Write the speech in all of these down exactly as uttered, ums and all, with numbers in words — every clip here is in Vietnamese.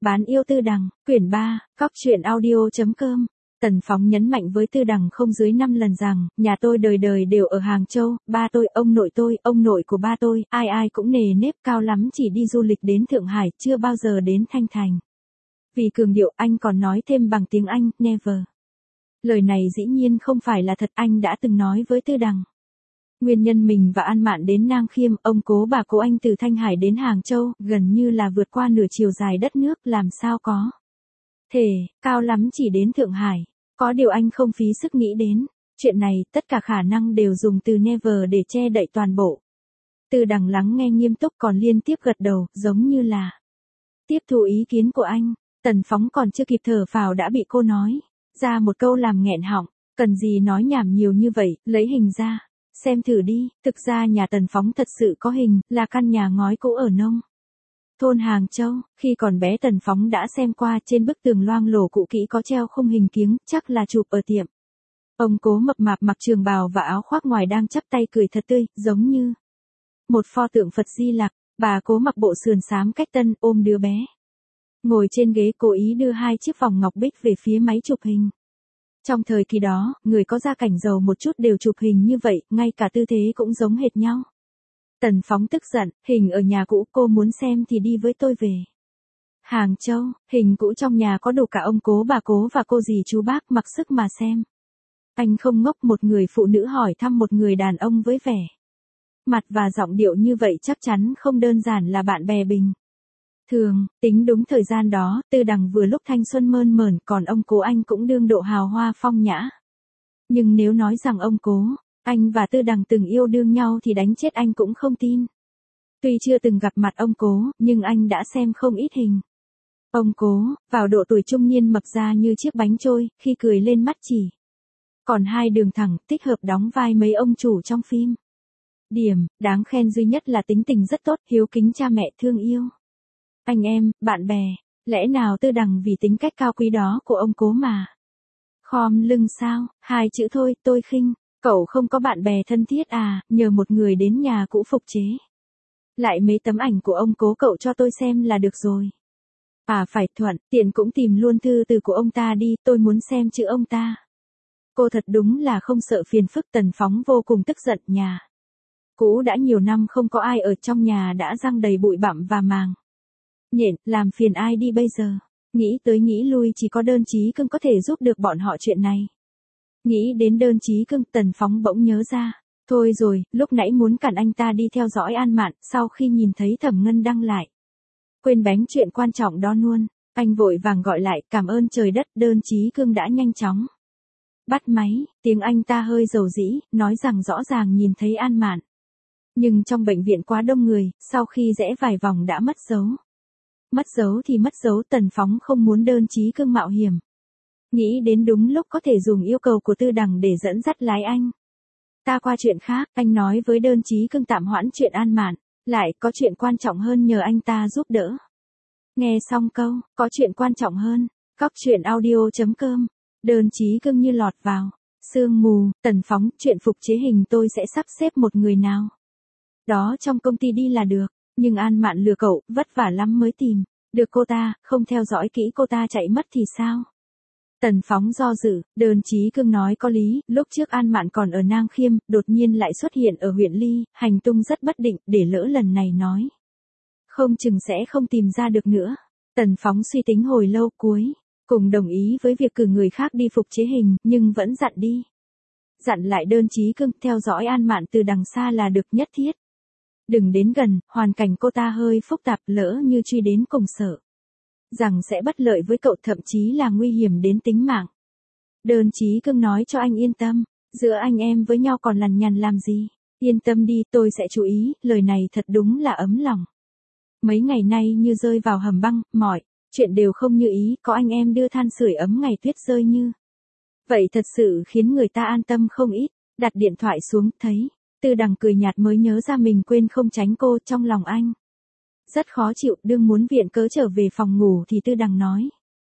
Bán yêu Tư Đằng, quyển ba, cóc truyện audio chấm com. Tần Phóng nhấn mạnh với Tư Đằng không dưới năm lần rằng, nhà tôi đời đời đều ở Hàng Châu, ba tôi, ông nội tôi, ông nội của ba tôi, ai ai cũng nề nếp, cao lắm chỉ đi du lịch đến Thượng Hải, chưa bao giờ đến Thanh Thành. Vì cường điệu anh còn nói thêm bằng tiếng Anh, never. Lời này dĩ nhiên không phải là thật, anh đã từng nói với Tư Đằng. Nguyên nhân mình và An Mạn đến Nang Khiêm, ông cố bà cố anh từ Thanh Hải đến Hàng Châu, gần như là vượt qua nửa chiều dài đất nước, làm sao có thể, cao lắm chỉ đến Thượng Hải. Có điều anh không phí sức nghĩ đến. Chuyện này, tất cả khả năng đều dùng từ never để che đậy toàn bộ. Tư Đằng lắng nghe nghiêm túc còn liên tiếp gật đầu, giống như là tiếp thu ý kiến của anh. Tần Phóng còn chưa kịp thở phào đã bị cô nói ra một câu làm nghẹn họng. Cần gì nói nhảm nhiều như vậy, lấy hình ra xem thử đi. Thực ra nhà Tần Phóng thật sự có hình, là căn nhà ngói cũ ở nông thôn Hàng Châu. Khi còn bé Tần Phóng đã xem qua, trên bức tường loang lổ cũ kỹ có treo khung hình kiếng, chắc là chụp ở tiệm. Ông cố mập mạp mặc trường bào và áo khoác ngoài đang chắp tay cười thật tươi, giống như một pho tượng Phật Di Lặc. Bà cố mặc bộ sườn xám cách tân, ôm đứa bé ngồi trên ghế, cố ý đưa hai chiếc vòng ngọc bích về phía máy chụp hình. Trong thời kỳ đó, người có gia cảnh giàu một chút đều chụp hình như vậy, ngay cả tư thế cũng giống hệt nhau. Tần Phóng tức giận, hình ở nhà cũ, cô muốn xem thì đi với tôi về Hàng Châu. Hình cũ trong nhà có đủ cả ông cố bà cố và cô dì chú bác, mặc sức mà xem. Anh không ngốc, một người phụ nữ hỏi thăm một người đàn ông với vẻ mặt và giọng điệu như vậy chắc chắn không đơn giản là bạn bè bình thường. Tính đúng thời gian đó, Tư Đằng vừa lúc thanh xuân mơn mởn, còn ông cố anh cũng đương độ hào hoa phong nhã. Nhưng nếu nói rằng ông cố anh và Tư Đằng từng yêu đương nhau thì đánh chết anh cũng không tin. Tuy chưa từng gặp mặt ông cố, nhưng anh đã xem không ít hình. Ông cố, vào độ tuổi trung niên mập ra như chiếc bánh trôi, khi cười lên mắt chỉ còn hai đường thẳng, thích hợp đóng vai mấy ông chủ trong phim. Điểm đáng khen duy nhất là tính tình rất tốt, hiếu kính cha mẹ, thương yêu anh em, bạn bè. Lẽ nào Tư Đằng vì tính cách cao quý đó của ông cố mà khom lưng sao? Hai chữ thôi, tôi khinh. Cậu không có bạn bè thân thiết à? Nhờ một người đến nhà cũ phục chế lại mấy tấm ảnh của ông cố cậu cho tôi xem là được rồi. À phải, thuận tiện cũng tìm luôn thư từ của ông ta đi, tôi muốn xem chữ ông ta. Cô thật đúng là không sợ phiền phức. Tần Phóng vô cùng tức giận. Nhà cũ đã nhiều năm không có ai ở, trong nhà đã răng đầy bụi bặm và màng nhện, làm phiền ai đi bây giờ. Nghĩ tới nghĩ lui, chỉ có Đơn Chí Cưng có thể giúp được bọn họ chuyện này. Nghĩ đến Đơn Chí Cưng, Tần Phóng bỗng nhớ ra. Thôi rồi, lúc nãy muốn cản anh ta đi theo dõi An Mạn, sau khi nhìn thấy Thẩm Ngân đăng lại quên bánh chuyện quan trọng đó luôn. Anh vội vàng gọi lại, cảm ơn trời đất. Đơn Chí Cưng đã nhanh chóng bắt máy, tiếng anh ta hơi dầu dĩ, nói rằng rõ ràng nhìn thấy An Mạn. Nhưng trong bệnh viện quá đông người, sau khi rẽ vài vòng đã mất dấu. Mất dấu thì mất dấu, Tần Phóng không muốn Đơn Chí Cưng mạo hiểm. Nghĩ đến đúng lúc có thể dùng yêu cầu của Tư Đằng để dẫn dắt lái anh ta qua chuyện khác, anh nói với Đơn Chí Cưng tạm hoãn chuyện An Mạn, lại có chuyện quan trọng hơn nhờ anh ta giúp đỡ. Nghe xong câu, có chuyện quan trọng hơn, cóc truyện audio chấm com, Đơn Chí Cưng như lọt vào sương mù. Tần Phóng, chuyện phục chế hình tôi sẽ sắp xếp một người nào đó trong công ty đi là được. Nhưng An Mạn lừa cậu, vất vả lắm mới tìm được cô ta, không theo dõi kỹ cô ta chạy mất thì sao? Tần Phóng do dự. Đơn Chí Cưng nói có lý, lúc trước An Mạn còn ở Nang Khiêm, đột nhiên lại xuất hiện ở huyện Ly, hành tung rất bất định, để lỡ lần này nói không chừng sẽ không tìm ra được nữa. Tần Phóng suy tính hồi lâu, cuối cùng đồng ý với việc cử người khác đi phục chế hình, nhưng vẫn dặn đi dặn lại Đơn Chí Cưng theo dõi An Mạn từ đằng xa là được, nhất thiết đừng đến gần, hoàn cảnh cô ta hơi phức tạp, lỡ như truy đến cùng sợ rằng sẽ bất lợi với cậu, thậm chí là nguy hiểm đến tính mạng. Đơn Chí Cưng nói cho anh yên tâm, giữa anh em với nhau còn lằn nhằn làm gì, yên tâm đi, tôi sẽ chú ý. Lời này thật đúng là ấm lòng. Mấy ngày nay như rơi vào hầm băng, mọi chuyện đều không như ý, có anh em đưa than sưởi ấm ngày tuyết rơi như vậy thật sự khiến người ta an tâm không ít. Đặt điện thoại xuống, thấy Tư Đằng cười nhạt mới nhớ ra mình quên không tránh cô. Trong lòng anh rất khó chịu, đương muốn viện cớ trở về phòng ngủ thì Tư Đằng nói.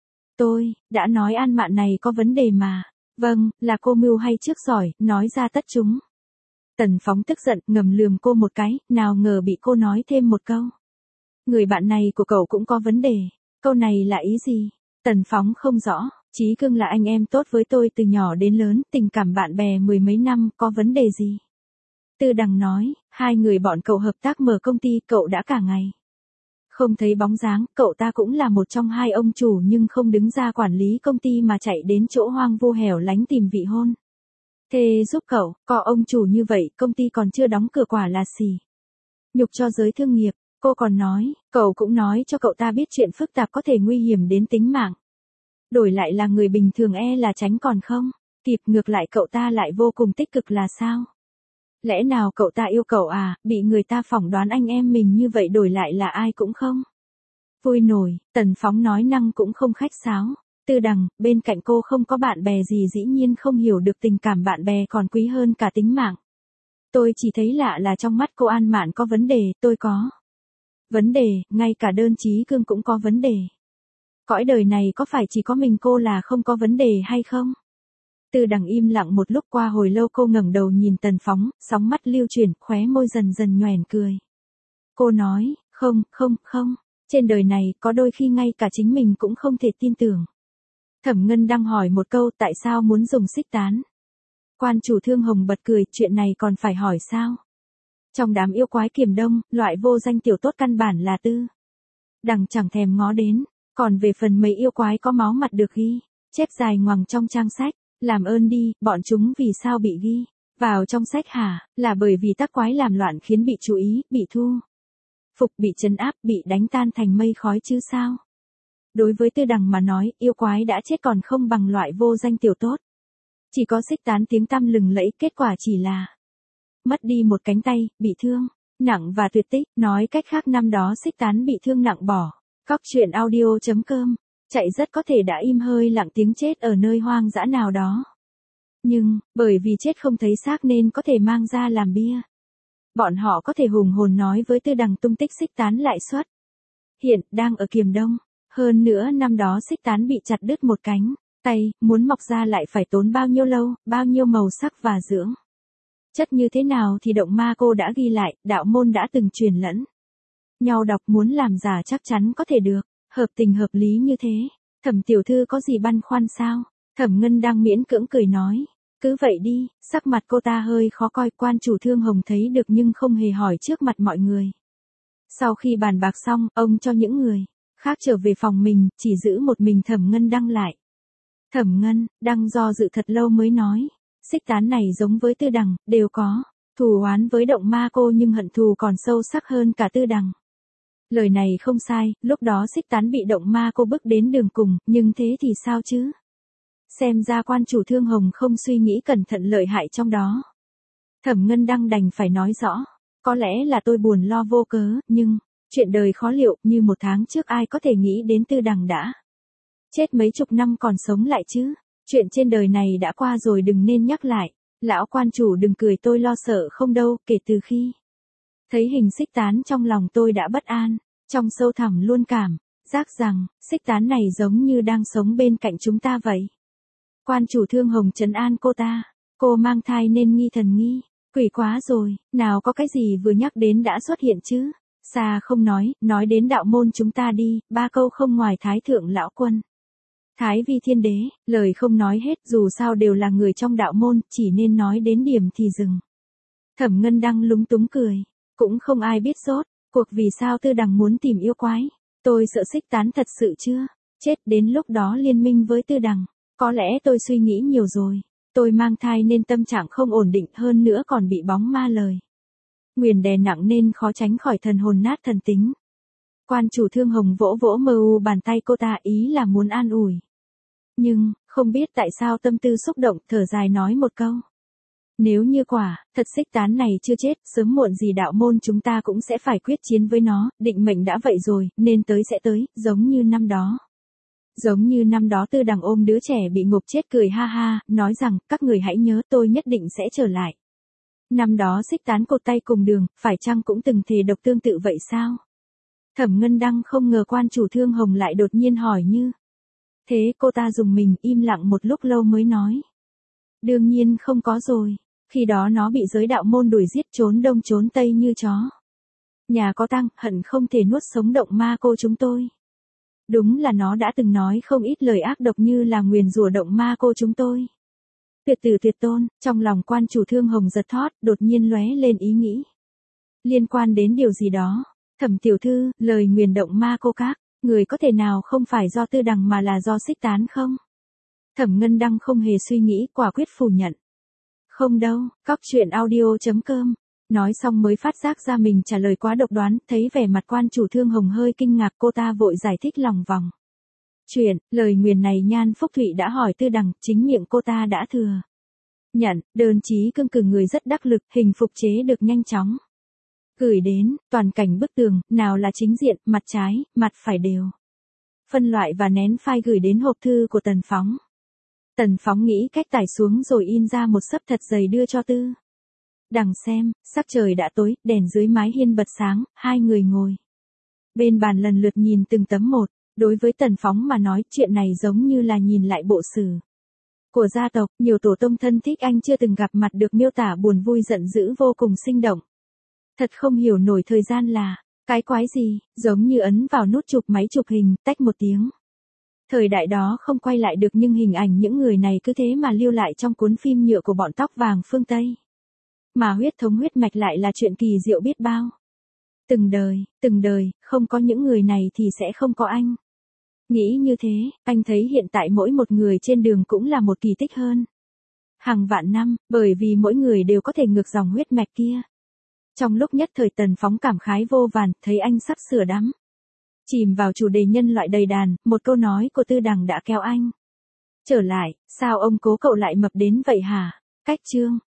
Tôi đã nói An Mạn này có vấn đề mà. Vâng, là cô mưu hay trước giỏi, nói ra tất chúng. Tần Phóng tức giận, ngầm lườm cô một cái, nào ngờ bị cô nói thêm một câu. Người bạn này của cậu cũng có vấn đề. Câu này là ý gì? Tần Phóng không rõ, Chí Cương là anh em tốt với tôi từ nhỏ đến lớn, tình cảm bạn bè mười mấy năm, có vấn đề gì? Tư Đằng nói, hai người bọn cậu hợp tác mở công ty, cậu đã cả ngày không thấy bóng dáng, cậu ta cũng là một trong hai ông chủ nhưng không đứng ra quản lý công ty mà chạy đến chỗ hoang vu hẻo lánh tìm vị hôn. Thế giúp cậu, có ông chủ như vậy, công ty còn chưa đóng cửa quả là xì. Nhục cho giới thương nghiệp, cô còn nói, cậu cũng nói cho cậu ta biết chuyện phức tạp có thể nguy hiểm đến tính mạng. Đổi lại là người bình thường e là tránh còn không, kịp ngược lại cậu ta lại vô cùng tích cực là sao? Lẽ nào cậu ta yêu cậu à, bị người ta phỏng đoán anh em mình như vậy đổi lại là ai cũng không? Vui nổi, Tần Phóng nói năng cũng không khách sáo. Tư Đằng, bên cạnh cô không có bạn bè gì dĩ nhiên không hiểu được tình cảm bạn bè còn quý hơn cả tính mạng. Tôi chỉ thấy lạ là trong mắt cô An Mạn có vấn đề, tôi có vấn đề, ngay cả đơn Chí Cương cũng có vấn đề. Cõi đời này có phải chỉ có mình cô là không có vấn đề hay không? Tư Đằng im lặng một lúc, qua hồi lâu cô ngẩng đầu nhìn Tần Phóng, sóng mắt lưu chuyển, khóe môi dần dần nhoẻn cười. Cô nói, không, không, không, trên đời này có đôi khi ngay cả chính mình cũng không thể tin tưởng. Thẩm Ngân đang hỏi một câu, tại sao muốn dùng xích tán? Quan chủ Thương Hồng bật cười, chuyện này còn phải hỏi sao? Trong đám yêu quái Kiềm Đông, loại vô danh tiểu tốt căn bản là Tư Đằng chẳng thèm ngó đến, còn về phần mấy yêu quái có máu mặt được ghi chép dài ngoằng trong trang sách, làm ơn đi, bọn chúng vì sao bị ghi vào trong sách hả? Là bởi vì tác quái làm loạn khiến bị chú ý, bị thu phục, bị trấn áp, bị đánh tan thành mây khói chứ sao? Đối với Tư Đằng mà nói, yêu quái đã chết còn không bằng loại vô danh tiểu tốt. Chỉ có xích tán tiếng tăm lừng lẫy, kết quả chỉ là mất đi một cánh tay, bị thương nặng và tuyệt tích. Nói cách khác năm đó xích tán bị thương nặng bỏ. Cóc truyện audio chấm com, chạy rất có thể đã im hơi lặng tiếng chết ở nơi hoang dã nào đó. Nhưng, bởi vì chết không thấy xác nên có thể mang ra làm bia. Bọn họ có thể hùng hồn nói với Tư Đằng tung tích xích tán lại xuất hiện, đang ở Kiềm Đông. Hơn nữa năm đó xích tán bị chặt đứt một cánh tay, muốn mọc ra lại phải tốn bao nhiêu lâu, bao nhiêu màu sắc và dưỡng chất như thế nào thì động ma cô đã ghi lại, đạo môn đã từng truyền lẫn nhau đọc, muốn làm giả chắc chắn có thể được, hợp tình hợp lý như thế. Thẩm tiểu thư có gì băn khoăn sao? Thẩm Ngân đang miễn cưỡng cười nói, cứ vậy đi. Sắc mặt cô ta hơi khó coi, quan chủ Thương Hồng thấy được nhưng không hề hỏi trước mặt mọi người. Sau khi bàn bạc xong, ông cho những người khác trở về phòng mình, chỉ giữ một mình Thẩm Ngân Đăng lại. Thẩm Ngân Đăng do dự thật lâu mới nói, xích tán này giống với Tư Đằng, đều có thù oán với động ma cô nhưng hận thù còn sâu sắc hơn cả Tư Đằng. Lời này không sai, lúc đó xích tán bị động ma cô bức đến đường cùng, nhưng thế thì sao chứ? Xem ra quan chủ Thương Hồng không suy nghĩ cẩn thận lợi hại trong đó. Thẩm Ngân Đăng đành phải nói rõ, có lẽ là tôi buồn lo vô cớ, nhưng chuyện đời khó liệu, như một tháng trước ai có thể nghĩ đến Tư Đằng đã chết mấy chục năm còn sống lại chứ? Chuyện trên đời này đã qua rồi đừng nên nhắc lại. Lão quan chủ đừng cười, tôi lo sợ không đâu, kể từ khi thấy hình xích tán trong lòng tôi đã bất an, trong sâu thẳm luôn cảm giác rằng xích tán này giống như đang sống bên cạnh chúng ta vậy. Quan chủ Thương Hồng trấn an cô ta, cô mang thai nên nghi thần nghi quỷ quá rồi, nào có cái gì vừa nhắc đến đã xuất hiện chứ? Xa không nói, nói đến đạo môn chúng ta đi, ba câu không ngoài Thái Thượng Lão Quân, Thái Vi Thiên Đế, lời không nói hết, dù sao đều là người trong đạo môn, chỉ nên nói đến điểm thì dừng. Thẩm Ngân Đăng lúng túng cười, cũng không ai biết rốt cuộc vì sao Tư Đằng muốn tìm yêu quái. Tôi sợ xích tán thật sự chưa chết, đến lúc đó liên minh với Tư Đằng. Có lẽ tôi suy nghĩ nhiều rồi. Tôi mang thai nên tâm trạng không ổn định, hơn nữa còn bị bóng ma lời nguyền đè nặng nên khó tránh khỏi thần hồn nát thần tính. Quan chủ Thương Hồng vỗ vỗ mờ u bàn tay cô ta, ý là muốn an ủi. Nhưng, không biết tại sao tâm tư xúc động, thở dài nói một câu. Nếu như quả, thật xích tán này chưa chết, sớm muộn gì đạo môn chúng ta cũng sẽ phải quyết chiến với nó, định mệnh đã vậy rồi, nên tới sẽ tới, giống như năm đó. Giống như năm đó Tư Đằng ôm đứa trẻ bị ngộp chết cười ha ha, nói rằng, các người hãy nhớ tôi nhất định sẽ trở lại. Năm đó xích tán cột tay cùng đường, phải chăng cũng từng thề độc tương tự vậy sao? Thẩm Ngân Đăng không ngờ quan chủ Thương Hồng lại đột nhiên hỏi như thế, cô ta dùng mình, im lặng một lúc lâu mới nói. Đương nhiên không có rồi, khi đó nó bị giới đạo môn đuổi giết trốn đông trốn tây như chó. Nhà có tang, hận không thể nuốt sống động ma cô chúng tôi. Đúng là nó đã từng nói không ít lời ác độc như là nguyền rủa động ma cô chúng tôi. Tuyệt tử tuyệt tôn, trong lòng quan chủ Thương Hồng giật thót, đột nhiên lóe lên ý nghĩ. Liên quan đến điều gì đó. Thẩm tiểu thư, lời nguyền động ma cô các, người có thể nào không phải do Tư Đằng mà là do Xích Tán không? Thẩm Ngân Đăng không hề suy nghĩ, quả quyết phủ nhận. Không đâu, cóc truyện audio chấm com. Nói xong mới phát giác ra mình trả lời quá độc đoán, thấy vẻ mặt quan chủ Thương Hồng hơi kinh ngạc, cô ta vội giải thích lòng vòng. Chuyện, lời nguyền này Nhan Phúc Thụy đã hỏi Tư Đằng, chính miệng cô ta đã thừa nhận, đơn chí cương cử người rất đắc lực, hình phục chế được nhanh chóng. Gửi đến, toàn cảnh bức tường, nào là chính diện, mặt trái, mặt phải đều. Phân loại và nén file gửi đến hộp thư của Tần Phóng. Tần Phóng nghĩ cách tải xuống rồi in ra một xấp thật dày đưa cho Tư Đằng xem, sắc trời đã tối, đèn dưới mái hiên bật sáng, hai người ngồi bên bàn lần lượt nhìn từng tấm một. Đối với Tần Phóng mà nói, chuyện này giống như là nhìn lại bộ sử của gia tộc, nhiều tổ tông thân thích anh chưa từng gặp mặt được miêu tả buồn vui giận dữ vô cùng sinh động. Thật không hiểu nổi thời gian là cái quái gì, giống như ấn vào nút chụp máy chụp hình, tách một tiếng. Thời đại đó không quay lại được nhưng hình ảnh những người này cứ thế mà lưu lại trong cuốn phim nhựa của bọn tóc vàng phương Tây. Mà huyết thống huyết mạch lại là chuyện kỳ diệu biết bao. Từng đời, từng đời, không có những người này thì sẽ không có anh. Nghĩ như thế, anh thấy hiện tại mỗi một người trên đường cũng là một kỳ tích hơn hàng vạn năm, bởi vì mỗi người đều có thể ngược dòng huyết mạch kia. Trong lúc nhất thời Tần Phóng cảm khái vô vàn, thấy anh sắp sửa đắm chìm vào chủ đề nhân loại đầy đàn, một câu nói của Tư Đằng đã kéo anh trở lại, sao ông cố cậu lại mập đến vậy hả? Cách chương